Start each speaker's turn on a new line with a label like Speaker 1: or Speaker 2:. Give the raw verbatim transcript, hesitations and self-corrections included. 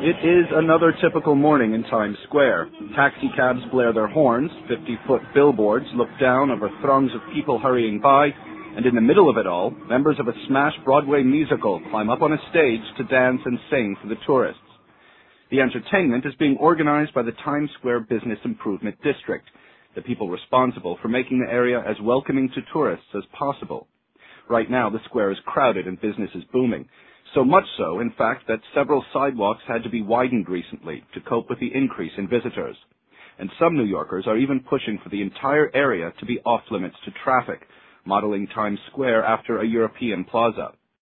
Speaker 1: It is another typical morning in Times Square. Taxi cabs blare their horns, fifty-foot billboards look down over throngs of people hurrying by, and in the middle of it all, members of a smash Broadway musical climb up on a stage to dance and sing for the tourists. The entertainment is being organized by the Times Square Business Improvement District, the people responsible for making the area as welcoming to tourists as possible. Right now, the square is crowded and business is booming. So much so, in fact, that several sidewalks had to be widened recently to cope with the increase in visitors. And some New Yorkers are even pushing for the entire area to be off-limits to traffic, modeling Times Square after a European plaza.